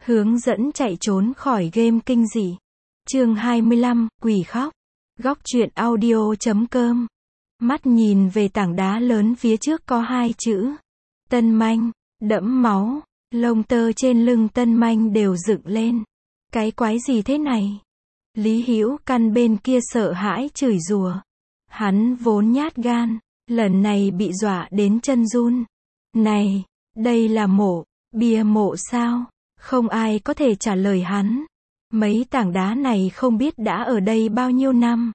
Hướng dẫn chạy trốn khỏi game kinh dị. Chương 25, quỷ khóc. Góc truyện audio.com. Mắt nhìn về tảng đá lớn phía trước có hai chữ. Tân Manh. Đẫm máu. Lông tơ trên lưng Tân Manh đều dựng lên. Cái quái gì thế này? Lý Hữu Căn bên kia sợ hãi chửi rủa. Hắn vốn nhát gan, lần này bị dọa đến chân run. Này, đây là mộ, bia mộ sao? Không ai có thể trả lời hắn. Mấy tảng đá này không biết đã ở đây bao nhiêu năm.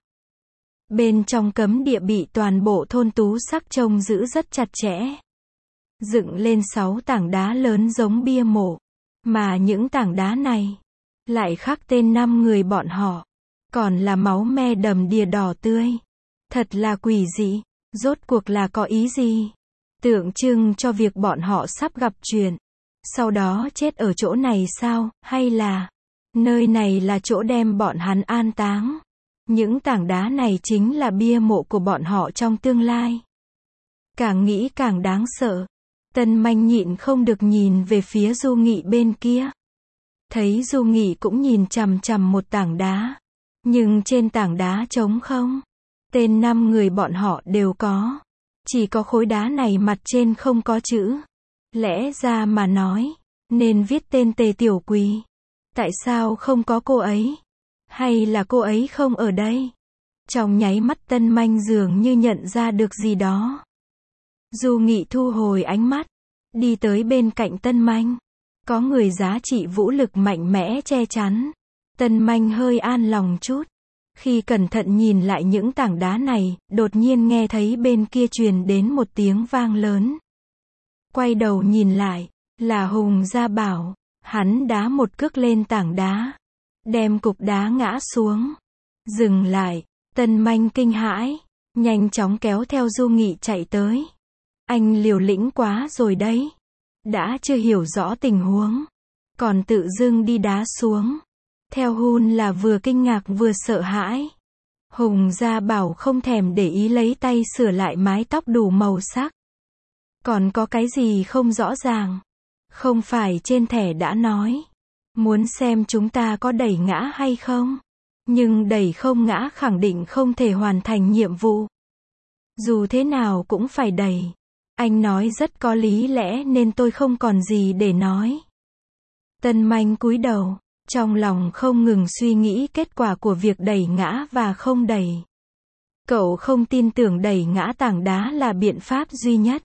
Bên trong cấm địa bị toàn bộ thôn Tú Sắc trông giữ rất chặt chẽ. Dựng lên 6 tảng đá lớn giống bia mộ. Mà những tảng đá này lại khắc tên 5 người bọn họ. Còn là máu me đầm đìa đỏ tươi. Thật là quỷ dị. Rốt cuộc là có ý gì? Tượng trưng cho việc bọn họ sắp gặp chuyện. Sau đó chết ở chỗ này sao? Hay là nơi này là chỗ đem bọn hắn an táng? Những tảng đá này chính là bia mộ của bọn họ trong tương lai. Càng nghĩ càng đáng sợ. Tân Manh nhịn không được nhìn về phía Du Nghị bên kia. Thấy Du Nghị cũng nhìn chằm chằm một tảng đá. Nhưng trên tảng đá trống không. Tên 5 người bọn họ đều có. Chỉ có khối đá này mặt trên không có chữ. Lẽ ra mà nói, nên viết tên Tề Tiểu Quỳ. Tại sao không có cô ấy? Hay là cô ấy không ở đây? Trong nháy mắt Tân Manh dường như nhận ra được gì đó. Du Nghị thu hồi ánh mắt, đi tới bên cạnh Tân Manh. Có người giá trị vũ lực mạnh mẽ che chắn. Tân Manh hơi an lòng chút. Khi cẩn thận nhìn lại những tảng đá này, đột nhiên nghe thấy bên kia truyền đến một tiếng vang lớn. Quay đầu nhìn lại, là Hùng Gia Bảo. Hắn đá một cước lên tảng đá, đem cục đá ngã xuống. Dừng lại, Tân Manh kinh hãi, nhanh chóng kéo theo Du Nghị chạy tới. Anh liều lĩnh quá rồi đấy. Đã chưa hiểu rõ tình huống, còn tự dưng đi đá xuống. Theo Hun là vừa kinh ngạc vừa sợ hãi. Hùng Gia Bảo không thèm để ý lấy tay sửa lại mái tóc đủ màu sắc. Còn có cái gì không rõ ràng? Không phải trên thẻ đã nói. Muốn xem chúng ta có đẩy ngã hay không? Nhưng đẩy không ngã khẳng định không thể hoàn thành nhiệm vụ. Dù thế nào cũng phải đẩy. Anh nói rất có lý lẽ nên tôi không còn gì để nói. Tân Manh cúi đầu, trong lòng không ngừng suy nghĩ kết quả của việc đẩy ngã và không đẩy. Cậu không tin tưởng đẩy ngã tảng đá là biện pháp duy nhất.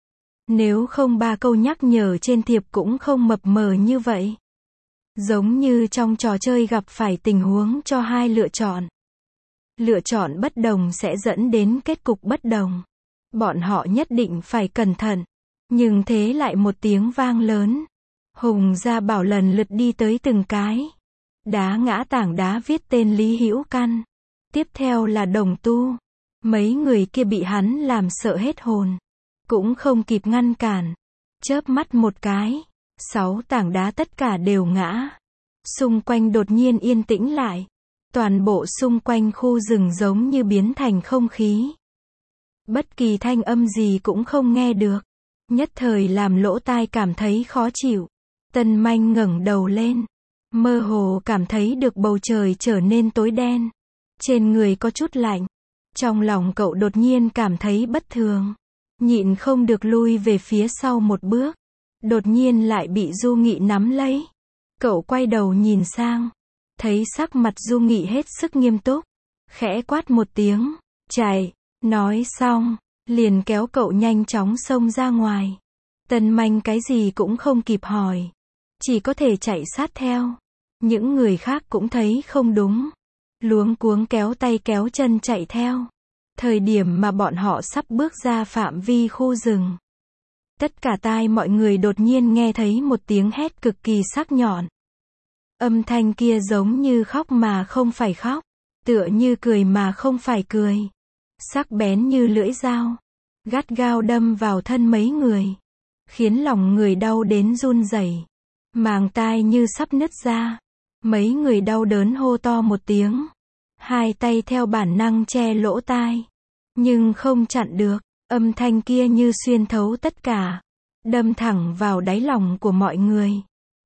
Nếu không 3 câu nhắc nhở trên thiệp cũng không mập mờ như vậy. Giống như trong trò chơi gặp phải tình huống cho 2 lựa chọn. Lựa chọn bất đồng sẽ dẫn đến kết cục bất đồng. Bọn họ nhất định phải cẩn thận. Nhưng thế lại một tiếng vang lớn. Hùng Gia Bảo lần lượt đi tới từng cái. Đá ngã tảng đá viết tên Lý Hữu Căn. Tiếp theo là Đồng Tu. Mấy người kia bị hắn làm sợ hết hồn. Cũng không kịp ngăn cản. Chớp mắt một cái. 6 tảng đá tất cả đều ngã. Xung quanh đột nhiên yên tĩnh lại. Toàn bộ xung quanh khu rừng giống như biến thành không khí. Bất kỳ thanh âm gì cũng không nghe được. Nhất thời làm lỗ tai cảm thấy khó chịu. Tân Manh ngẩng đầu lên. Mơ hồ cảm thấy được bầu trời trở nên tối đen. Trên người có chút lạnh. Trong lòng cậu đột nhiên cảm thấy bất thường. Nhịn không được lui về phía sau một bước. Đột nhiên lại bị Du Nghị nắm lấy. Cậu quay đầu nhìn sang. Thấy sắc mặt Du Nghị hết sức nghiêm túc. Khẽ quát một tiếng. Chạy. Nói xong, liền kéo cậu nhanh chóng xông ra ngoài. Tân Manh cái gì cũng không kịp hỏi. Chỉ có thể chạy sát theo. Những người khác cũng thấy không đúng. Luống cuống kéo tay kéo chân chạy theo. Thời điểm mà bọn họ sắp bước ra phạm vi khu rừng. Tất cả tai mọi người đột nhiên nghe thấy một tiếng hét cực kỳ sắc nhọn. Âm thanh kia giống như khóc mà không phải khóc. Tựa như cười mà không phải cười. Sắc bén như lưỡi dao. Gắt gao đâm vào thân mấy người. Khiến lòng người đau đến run rẩy. Màng tai như sắp nứt ra. Mấy người đau đớn hô to một tiếng. Hai tay theo bản năng che lỗ tai. Nhưng không chặn được. Âm thanh kia như xuyên thấu tất cả. Đâm thẳng vào đáy lòng của mọi người.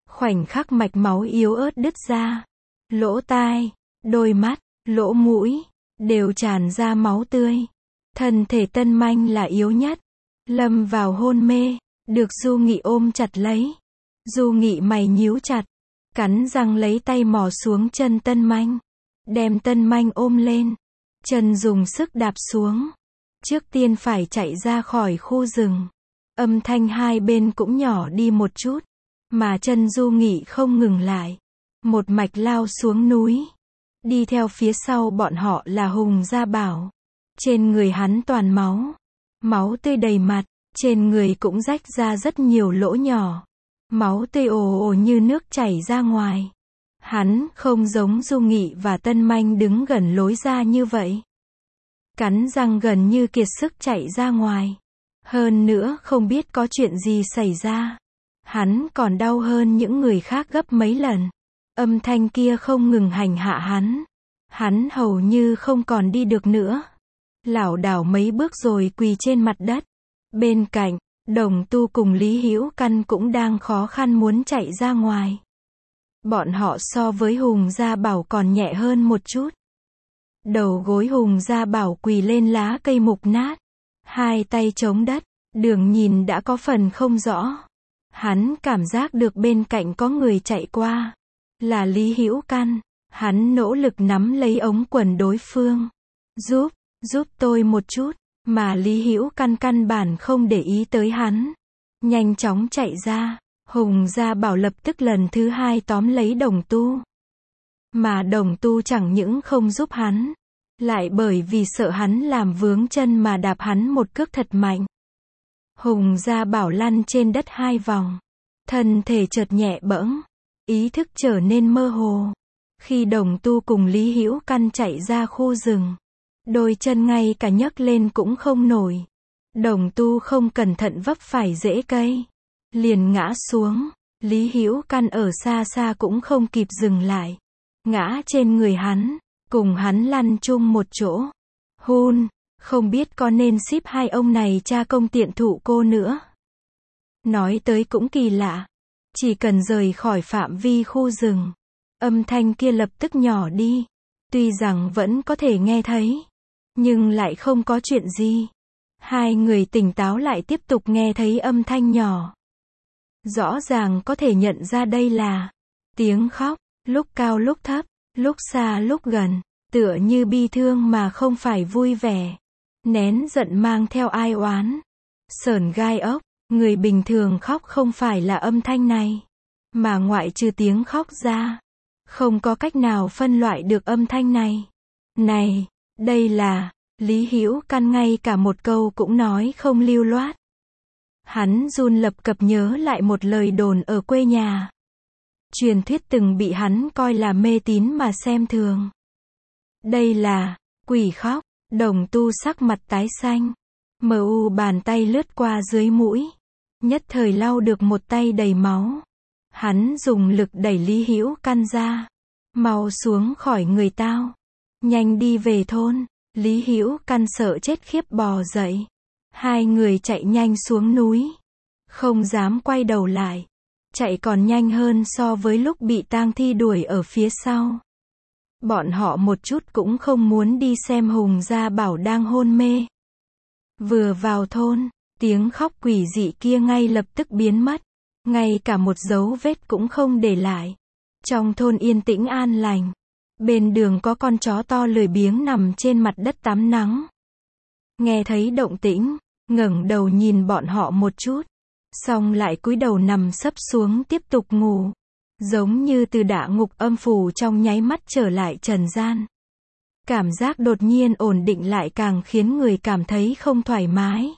Khoảnh khắc mạch máu yếu ớt đứt ra. Lỗ tai, đôi mắt, lỗ mũi, đều tràn ra máu tươi. Thân thể Tân Manh là yếu nhất. Lâm vào hôn mê, được Du Nghị ôm chặt lấy. Du Nghị mày nhíu chặt, cắn răng lấy tay mò xuống chân Tân Manh. Đem Tân Manh ôm lên. Chân dùng sức đạp xuống. Trước tiên phải chạy ra khỏi khu rừng. Âm thanh hai bên cũng nhỏ đi một chút. Mà chân Du Nghị không ngừng lại. Một mạch lao xuống núi. Đi theo phía sau bọn họ là Hùng Gia Bảo. Trên người hắn toàn máu. Máu tươi đầy mặt. Trên người cũng rách ra rất nhiều lỗ nhỏ. Máu tươi ồ ồ như nước chảy ra ngoài. Hắn không giống Du Nghị và Tân Manh đứng gần lối ra như vậy. Cắn răng gần như kiệt sức chạy ra ngoài. Hơn nữa không biết có chuyện gì xảy ra. Hắn còn đau hơn những người khác gấp mấy lần. Âm thanh kia không ngừng hành hạ hắn. Hắn hầu như không còn đi được nữa. Lảo đảo mấy bước rồi quỳ trên mặt đất. Bên cạnh, Đồng Tu cùng Lý Hữu Căn cũng đang khó khăn muốn chạy ra ngoài. Bọn họ so với Hùng Gia Bảo còn nhẹ hơn một chút. Đầu gối Hùng Gia Bảo quỳ lên lá cây mục nát. Hai tay chống đất, đường nhìn đã có phần không rõ. Hắn cảm giác được bên cạnh có người chạy qua. Là Lý Hữu Căn. Hắn nỗ lực nắm lấy ống quần đối phương. Giúp tôi một chút. Mà Lý Hữu Căn căn bản không để ý tới hắn. Nhanh chóng chạy ra. Hùng Gia Bảo lập tức lần thứ hai tóm lấy Đồng Tu. Mà Đồng Tu chẳng những không giúp hắn. Lại bởi vì sợ hắn làm vướng chân mà đạp hắn một cước thật mạnh. Hùng Gia Bảo lăn trên đất 2 vòng. Thân thể chợt nhẹ bẫng. Ý thức trở nên mơ hồ. Khi Đồng Tu cùng Lý Hữu Căn chạy ra khu rừng. Đôi chân ngay cả nhấc lên cũng không nổi. Đồng Tu không cẩn thận vấp phải rễ cây. Liền ngã xuống. Lý Hữu Căn ở xa xa cũng không kịp dừng lại. Ngã trên người hắn. Cùng hắn lăn chung một chỗ. Không biết có nên ship hai ông này cha công tiện thụ cô nữa. Nói tới cũng kỳ lạ. Chỉ cần rời khỏi phạm vi khu rừng. Âm thanh kia lập tức nhỏ đi. Tuy rằng vẫn có thể nghe thấy. Nhưng lại không có chuyện gì. Hai người tỉnh táo lại tiếp tục nghe thấy âm thanh nhỏ. Rõ ràng có thể nhận ra đây là tiếng khóc, lúc cao lúc thấp, lúc xa lúc gần, tựa như bi thương mà không phải vui vẻ. Nén giận mang theo ai oán. Sởn gai ốc, người bình thường khóc không phải là âm thanh này. Mà ngoại trừ tiếng khóc ra, không có cách nào phân loại được âm thanh này. Này, đây là, Lý Hữu Căn ngay cả một câu cũng nói không lưu loát. Hắn run lập cập nhớ lại một lời đồn ở quê nhà. Truyền thuyết từng bị hắn coi là mê tín mà xem thường. Đây là, quỷ khóc. Đồng Tu sắc mặt tái xanh. Bàn tay lướt qua dưới mũi. Nhất thời lau được một tay đầy máu. Hắn dùng lực đẩy Lý Hữu Căn ra. Mau xuống khỏi người tao. Nhanh đi về thôn. Lý Hữu Căn sợ chết khiếp bò dậy. Hai người chạy nhanh xuống núi. Không dám quay đầu lại. Chạy còn nhanh hơn so với lúc bị tang thi đuổi ở phía sau. Bọn họ một chút cũng không muốn đi xem Hùng Gia Bảo đang hôn mê. Vừa vào thôn, tiếng khóc quỷ dị kia ngay lập tức biến mất. Ngay cả một dấu vết cũng không để lại. Trong thôn yên tĩnh an lành. Bên đường có con chó to lười biếng nằm trên mặt đất tắm nắng. Nghe thấy động tĩnh, ngẩng đầu nhìn bọn họ một chút. Xong lại cúi đầu nằm sấp xuống tiếp tục ngủ. Giống như từ địa ngục âm phủ trong nháy mắt trở lại trần gian. Cảm giác đột nhiên ổn định lại càng khiến người cảm thấy không thoải mái.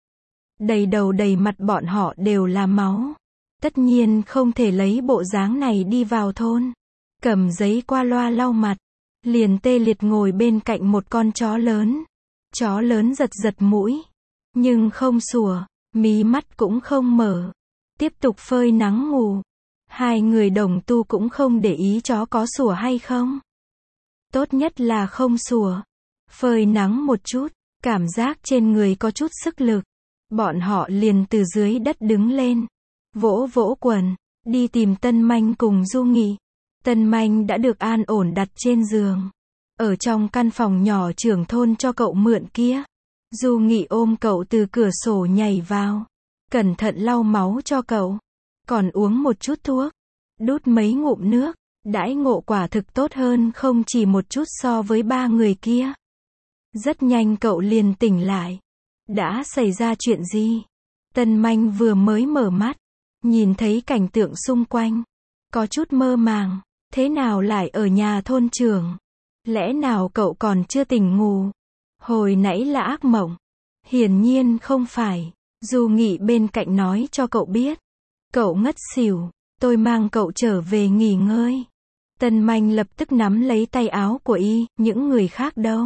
Đầy đầu đầy mặt bọn họ đều là máu. Tất nhiên không thể lấy bộ dáng này đi vào thôn. Cầm giấy qua loa lau mặt. Liền tê liệt ngồi bên cạnh một con chó lớn. Chó lớn giật giật mũi. Nhưng không sủa, mí mắt cũng không mở. Tiếp tục phơi nắng ngủ. Hai người Đồng Tu cũng không để ý chó có sủa hay không. Tốt nhất là không sủa. Phơi nắng một chút, cảm giác trên người có chút sức lực. Bọn họ liền từ dưới đất đứng lên. Vỗ vỗ quần, đi tìm Tân Manh cùng Du Nghị. Tân Manh đã được an ổn đặt trên giường, ở trong căn phòng nhỏ trưởng thôn cho cậu mượn kia. Du Nghị ôm cậu từ cửa sổ nhảy vào, cẩn thận lau máu cho cậu, còn uống một chút thuốc, đút mấy ngụm nước. Đãi ngộ quả thực tốt hơn không chỉ một chút so với 3 người kia. Rất nhanh cậu liền tỉnh lại. Đã xảy ra chuyện gì? Tân Manh vừa mới mở mắt, nhìn thấy cảnh tượng xung quanh, có chút mơ màng. Thế nào lại ở nhà thôn trưởng? Lẽ nào cậu còn chưa tỉnh ngủ? Hồi nãy là ác mộng. Hiển nhiên không phải. Du Nghị bên cạnh nói cho cậu biết. Cậu ngất xỉu, tôi mang cậu trở về nghỉ ngơi. Tân Manh lập tức nắm lấy tay áo của y, những người khác đâu?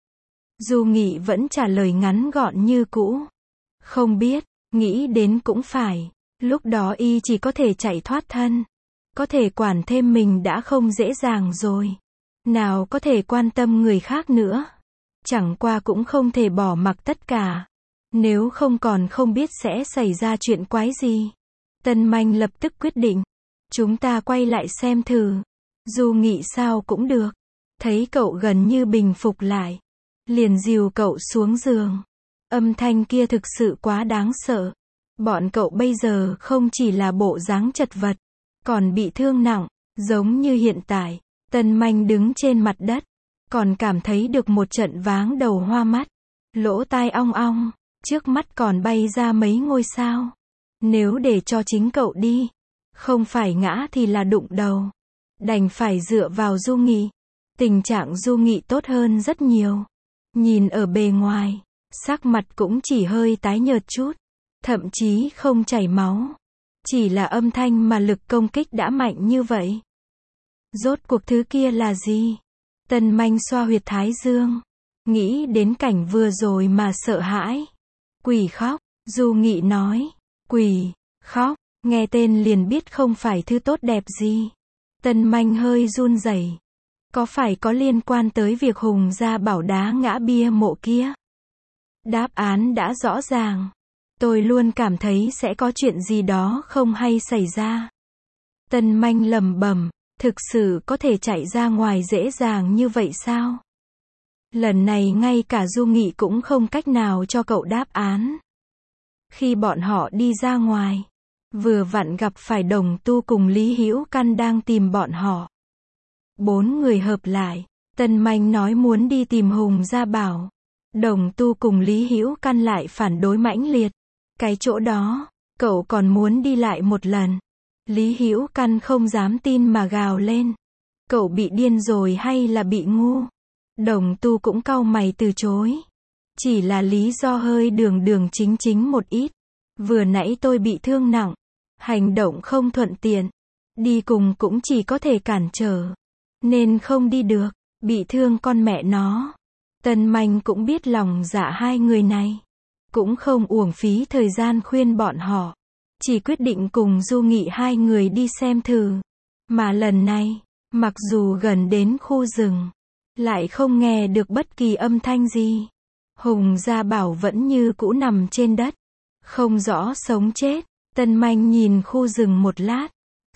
Du Nghị vẫn trả lời ngắn gọn như cũ. Không biết, nghĩ đến cũng phải. Lúc đó y chỉ có thể chạy thoát thân. Có thể quản thêm mình đã không dễ dàng rồi. Nào có thể quan tâm người khác nữa. Chẳng qua cũng không thể bỏ mặc tất cả. Nếu không còn không biết sẽ xảy ra chuyện quái gì. Tân Manh lập tức quyết định. Chúng ta quay lại xem thử. Du Nghị sao cũng được. Thấy cậu gần như bình phục lại, liền dìu cậu xuống giường. Âm thanh kia thực sự quá đáng sợ. Bọn cậu bây giờ không chỉ là bộ dáng chật vật, còn bị thương nặng, giống như hiện tại. Tân Manh đứng trên mặt đất, còn cảm thấy được một trận váng đầu hoa mắt, lỗ tai ong ong, trước mắt còn bay ra mấy ngôi sao. Nếu để cho chính cậu đi, không phải ngã thì là đụng đầu. Đành phải dựa vào Du Nghị. Tình trạng Du Nghị tốt hơn rất nhiều. Nhìn ở bề ngoài, sắc mặt cũng chỉ hơi tái nhợt chút, thậm chí không chảy máu. Chỉ là âm thanh mà lực công kích đã mạnh như vậy. Rốt cuộc thứ kia là gì? Tân Manh xoa huyệt thái dương, nghĩ đến cảnh vừa rồi mà sợ hãi. Quỷ khóc, Du Nghị nói. Quỷ khóc, nghe tên liền biết không phải thứ tốt đẹp gì. Tân Manh hơi run rẩy. Có phải có liên quan tới việc Hùng gia bảo đá ngã bia mộ kia? Đáp án đã rõ ràng. Tôi luôn cảm thấy sẽ có chuyện gì đó không hay xảy ra. Tân Manh lẩm bẩm, thực sự có thể chạy ra ngoài dễ dàng như vậy sao? Lần này ngay cả Du Nghị cũng không cách nào cho cậu đáp án. Khi bọn họ đi ra ngoài, vừa vặn gặp phải Đồng Tu cùng Lý Hữu Căn đang tìm bọn họ. 4 người hợp lại, Tân Manh nói muốn đi tìm Hùng gia bảo. Đồng Tu cùng Lý Hữu Căn lại phản đối mãnh liệt. Cái chỗ đó, cậu còn muốn đi lại một lần. Lý Hữu Căn không dám tin mà gào lên. Cậu bị điên rồi hay là bị ngu? Đồng Tu cũng cau mày từ chối. Chỉ là lý do hơi đường chính một ít. Vừa nãy tôi bị thương nặng, hành động không thuận tiện, đi cùng cũng chỉ có thể cản trở, nên không đi được, bị thương con mẹ nó. Tân Manh cũng biết lòng dạ hai người này, cũng không uổng phí thời gian khuyên bọn họ, chỉ quyết định cùng Du Nghị hai người đi xem thử. Mà lần này, mặc dù gần đến khu rừng, lại không nghe được bất kỳ âm thanh gì. Hùng gia bảo vẫn như cũ nằm trên đất, không rõ sống chết. Tân Manh nhìn khu rừng một lát,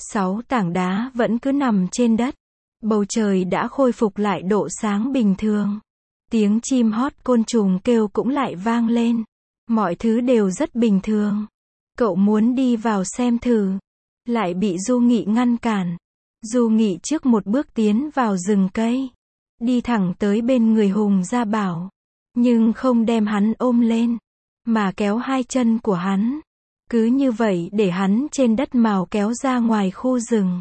6 tảng đá vẫn cứ nằm trên đất. Bầu trời đã khôi phục lại độ sáng bình thường. Tiếng chim hót côn trùng kêu cũng lại vang lên. Mọi thứ đều rất bình thường. Cậu muốn đi vào xem thử, lại bị Du Nghị ngăn cản. Du Nghị trước một bước tiến vào rừng cây, đi thẳng tới bên người Hùng gia bảo, nhưng không đem hắn ôm lên, mà kéo hai chân của hắn. Cứ như vậy để hắn trên đất màu kéo ra ngoài khu rừng.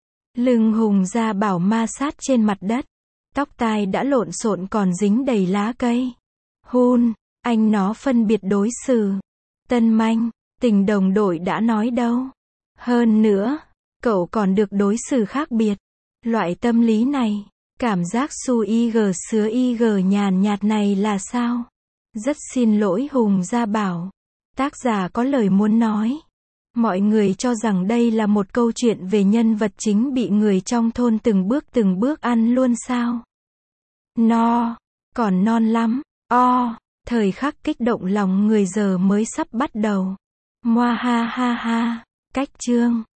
Lưng Hùng gia bảo ma sát trên mặt đất, tóc tai đã lộn xộn còn dính đầy lá cây. Hun, anh nó phân biệt đối xử. Tân Manh, tình đồng đội đã nói đâu. Hơn nữa, cậu còn được đối xử khác biệt. Loại tâm lý này, cảm giác su ig sứa ig nhàn nhạt này là sao? Rất xin lỗi Hùng gia bảo. Tác giả có lời muốn nói. Mọi người cho rằng đây là một câu chuyện về nhân vật chính bị người trong thôn từng bước ăn luôn sao? No, còn non lắm. Thời khắc kích động lòng người giờ mới sắp bắt đầu. Moa ha ha ha. Cách chương